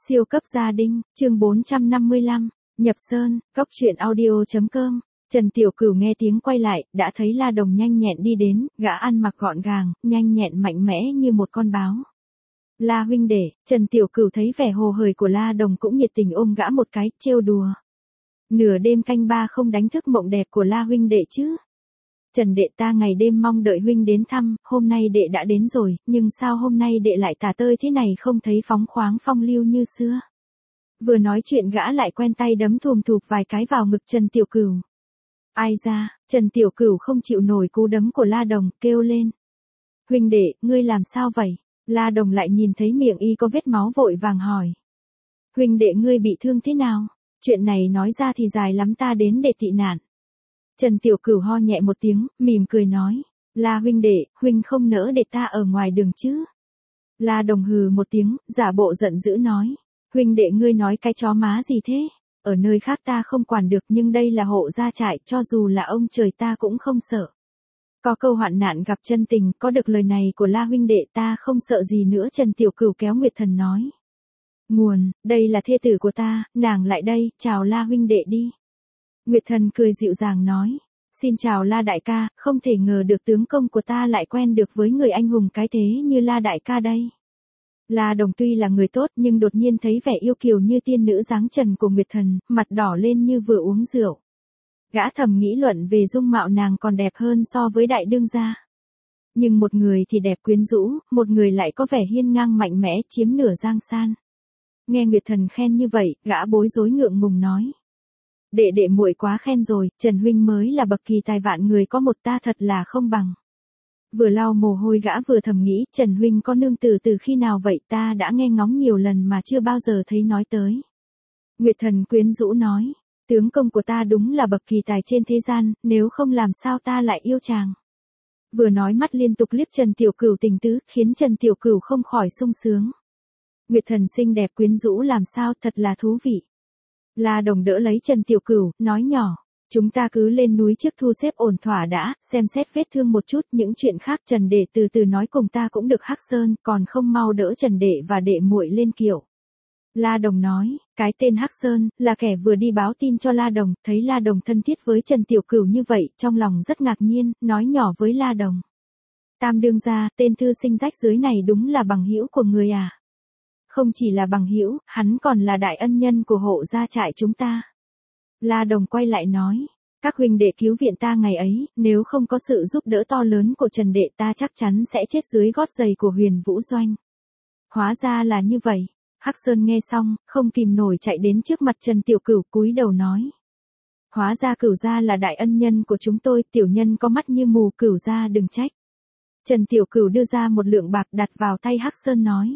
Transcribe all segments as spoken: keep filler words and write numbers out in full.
Siêu cấp gia đình, chương bốn trăm năm mươi lăm, nhập sơn, cóc truyện audio chấm com. Trần Tiểu Cửu nghe tiếng quay lại, đã thấy La Đồng nhanh nhẹn đi đến, gã ăn mặc gọn gàng, nhanh nhẹn mạnh mẽ như một con báo. La huynh đệ, Trần Tiểu Cửu thấy vẻ hồ hởi của La Đồng cũng nhiệt tình ôm gã một cái, trêu đùa. Nửa đêm canh ba không đánh thức mộng đẹp của La huynh đệ chứ? Trần đệ ta ngày đêm mong đợi huynh đến thăm, hôm nay đệ đã đến rồi, nhưng sao hôm nay đệ lại tả tơi thế này, không thấy phóng khoáng phong lưu như xưa. Vừa nói chuyện gã lại quen tay đấm thùm thụp vài cái vào ngực Trần Tiểu Cửu. Ai ra, Trần Tiểu Cửu không chịu nổi cú đấm của La Đồng, kêu lên. Huynh đệ, ngươi làm sao vậy? La Đồng lại nhìn thấy miệng y có vết máu vội vàng hỏi. Huynh đệ ngươi bị thương thế nào? Chuyện này nói ra thì dài lắm, ta đến để tị nạn. Trần Tiểu Cửu ho nhẹ một tiếng, mỉm cười nói. La huynh đệ, huynh không nỡ để ta ở ngoài đường chứ? La Đồng hừ một tiếng, giả bộ giận dữ nói. Huynh đệ ngươi nói cái chó má gì thế? Ở nơi khác ta không quản được, nhưng đây là hộ gia trại, cho dù là ông trời ta cũng không sợ. Có câu hoạn nạn gặp chân tình, có được lời này của La huynh đệ ta không sợ gì nữa. Trần Tiểu Cửu kéo Nguyệt Thần nói. Nguồn, đây là thê tử của ta, nàng lại đây, chào La huynh đệ đi. Nguyệt Thần cười dịu dàng nói. Xin chào La đại ca, không thể ngờ được tướng công của ta lại quen được với người anh hùng cái thế như La đại ca đây. La Đồng tuy là người tốt nhưng đột nhiên thấy vẻ yêu kiều như tiên nữ dáng trần của Nguyệt Thần, mặt đỏ lên như vừa uống rượu. Gã thầm nghĩ luận về dung mạo nàng còn đẹp hơn so với đại đương gia. Nhưng một người thì đẹp quyến rũ, một người lại có vẻ hiên ngang mạnh mẽ chiếm nửa giang san. Nghe Nguyệt Thần khen như vậy, gã bối rối ngượng ngùng nói. Đệ đệ muội quá khen rồi, Trần huynh mới là bậc kỳ tài vạn người có một, ta thật là không bằng. Vừa lau mồ hôi gã vừa thầm nghĩ, Trần huynh có nương tử từ khi nào vậy, ta đã nghe ngóng nhiều lần mà chưa bao giờ thấy nói tới. Nguyệt Thần quyến rũ nói, tướng công của ta đúng là bậc kỳ tài trên thế gian, nếu không làm sao ta lại yêu chàng. Vừa nói mắt liên tục liếc Trần Tiểu Cửu tình tứ, khiến Trần Tiểu Cửu không khỏi sung sướng. Nguyệt Thần xinh đẹp quyến rũ làm sao, thật là thú vị. La Đồng đỡ lấy Trần Tiểu Cửu, nói nhỏ. Chúng ta cứ lên núi trước thu xếp ổn thỏa đã, xem xét vết thương một chút, những chuyện khác Trần đệ từ từ nói, cùng ta cũng được Hắc Sơn, còn không mau đỡ Trần đệ và đệ muội lên kiệu. La Đồng nói, cái tên Hắc Sơn, là kẻ vừa đi báo tin cho La Đồng, thấy La Đồng thân thiết với Trần Tiểu Cửu như vậy, trong lòng rất ngạc nhiên, nói nhỏ với La Đồng. Tam đương gia, tên thư sinh rách dưới này đúng là bằng hữu của người à? Không chỉ là bằng hữu, hắn còn là đại ân nhân của hộ gia trại chúng ta. La Đồng quay lại nói, các huynh đệ cứu viện ta ngày ấy, nếu không có sự giúp đỡ to lớn của Trần đệ ta chắc chắn sẽ chết dưới gót giày của Huyền Vũ Doanh. Hóa ra là như vậy. Hắc Sơn nghe xong, không kìm nổi chạy đến trước mặt Trần Tiểu Cửu, cúi đầu nói. Hóa ra Cửu gia là đại ân nhân của chúng tôi, tiểu nhân có mắt như mù, Cửu gia đừng trách. Trần Tiểu Cửu đưa ra một lượng bạc đặt vào tay Hắc Sơn nói.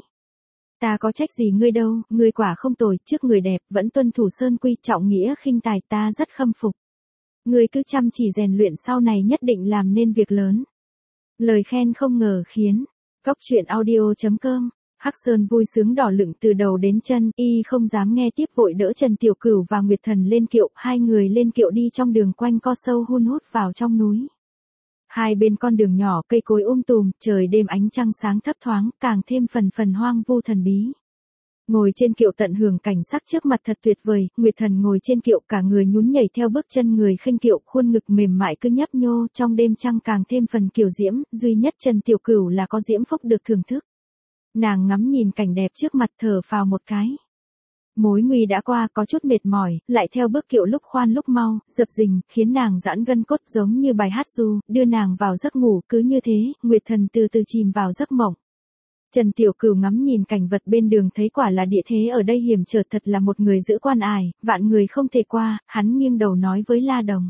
Ta có trách gì ngươi đâu, ngươi quả không tồi, trước người đẹp, vẫn tuân thủ sơn quy, trọng nghĩa khinh tài, ta rất khâm phục. Ngươi cứ chăm chỉ rèn luyện, sau này nhất định làm nên việc lớn. Lời khen không ngờ khiến, cóc truyện audio chấm com, Hắc Sơn vui sướng đỏ lửng từ đầu đến chân, y không dám nghe tiếp vội đỡ Trần Tiểu Cửu và Nguyệt Thần lên kiệu, hai người lên kiệu đi trong đường quanh co sâu hun hút vào trong núi. Hai bên con đường nhỏ cây cối um tùm, trời đêm ánh trăng sáng thấp thoáng, càng thêm phần phần hoang vu thần bí. Ngồi trên kiệu tận hưởng cảnh sắc trước mặt thật tuyệt vời, Nguyệt Thần ngồi trên kiệu cả người nhún nhảy theo bước chân người khênh kiệu, khuôn ngực mềm mại cứ nhấp nhô, trong đêm trăng càng thêm phần kiều diễm, duy nhất Trần Tiểu Cửu là có diễm phúc được thưởng thức. Nàng ngắm nhìn cảnh đẹp trước mặt thở phào một cái. Mối nguy đã qua, có chút mệt mỏi, lại theo bước kiệu lúc khoan lúc mau, dập dình, khiến nàng giãn gân cốt giống như bài hát ru, đưa nàng vào giấc ngủ. Cứ như thế, Nguyệt Thần từ từ chìm vào giấc mộng. Trần Tiểu Cửu ngắm nhìn cảnh vật bên đường thấy quả là địa thế ở đây hiểm trở, thật là một người giữ quan ải, vạn người không thể qua, hắn nghiêng đầu nói với La Đồng.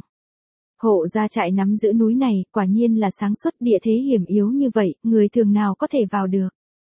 Hộ gia trại nắm giữ núi này, quả nhiên là sáng suốt, địa thế hiểm yếu như vậy, người thường nào có thể vào được.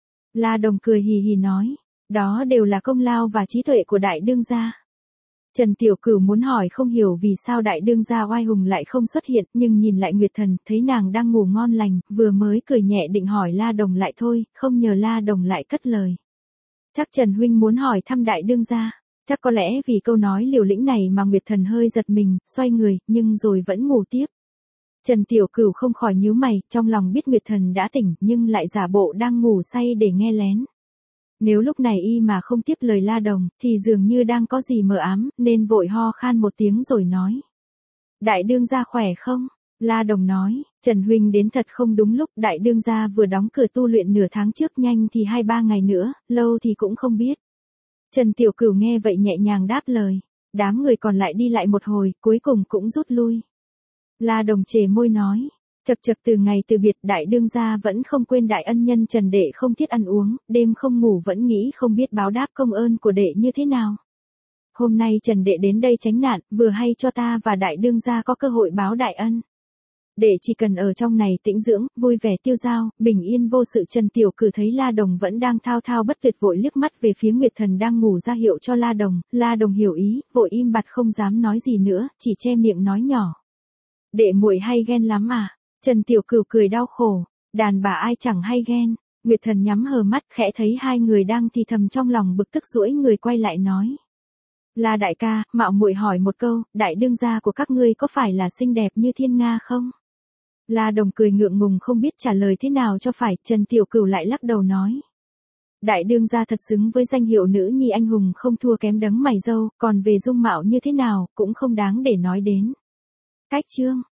La Đồng cười hì hì nói. Đó đều là công lao và trí tuệ của đại đương gia. Trần Tiểu Cửu muốn hỏi không hiểu vì sao đại đương gia oai hùng lại không xuất hiện, nhưng nhìn lại Nguyệt Thần, thấy nàng đang ngủ ngon lành, vừa mới cười nhẹ định hỏi La Đồng lại thôi, không ngờ La Đồng lại cất lời. Chắc Trần huynh muốn hỏi thăm đại đương gia. Chắc có lẽ vì câu nói liều lĩnh này mà Nguyệt Thần hơi giật mình, xoay người, nhưng rồi vẫn ngủ tiếp. Trần Tiểu Cửu không khỏi nhíu mày, trong lòng biết Nguyệt Thần đã tỉnh, nhưng lại giả bộ đang ngủ say để nghe lén. Nếu lúc này y mà không tiếp lời La Đồng, thì dường như đang có gì mờ ám, nên vội ho khan một tiếng rồi nói. Đại đương gia khỏe không? La Đồng nói, Trần Huynh đến thật không đúng lúc, đại đương gia vừa đóng cửa tu luyện nửa tháng trước, nhanh thì hai ba ngày nữa, lâu thì cũng không biết. Trần Tiểu Cửu nghe vậy nhẹ nhàng đáp lời. Đám người còn lại đi lại một hồi, cuối cùng cũng rút lui. La Đồng chề môi nói, chật chật từ ngày từ biệt đại đương gia vẫn không quên đại ân nhân Trần đệ không thiết ăn uống, đêm không ngủ vẫn nghĩ không biết báo đáp công ơn của đệ như thế nào. Hôm nay Trần đệ đến đây tránh nạn, vừa hay cho ta và đại đương gia có cơ hội báo đại ân. Đệ chỉ cần ở trong này tĩnh dưỡng, vui vẻ tiêu dao, bình yên vô sự. Trần Tiểu Cử thấy La Đồng vẫn đang thao thao bất tuyệt vội liếc mắt về phía Nguyệt Thần đang ngủ ra hiệu cho La Đồng, La Đồng hiểu ý, vội im bặt không dám nói gì nữa, chỉ che miệng nói nhỏ. Đệ muội hay ghen lắm à? Trần Tiểu Cửu cười đau khổ, đàn bà ai chẳng hay ghen. Nguyệt Thần nhắm hờ mắt khẽ thấy hai người đang thì thầm trong lòng bực tức duỗi người quay lại nói. La đại ca, mạo muội hỏi một câu, đại đương gia của các ngươi có phải là xinh đẹp như thiên nga không? La Đồng cười ngượng ngùng không biết trả lời thế nào cho phải, Trần Tiểu Cửu lại lắc đầu nói. Đại đương gia thật xứng với danh hiệu nữ nhi anh hùng không thua kém đấng mày râu, còn về dung mạo như thế nào, cũng không đáng để nói đến. Cách chương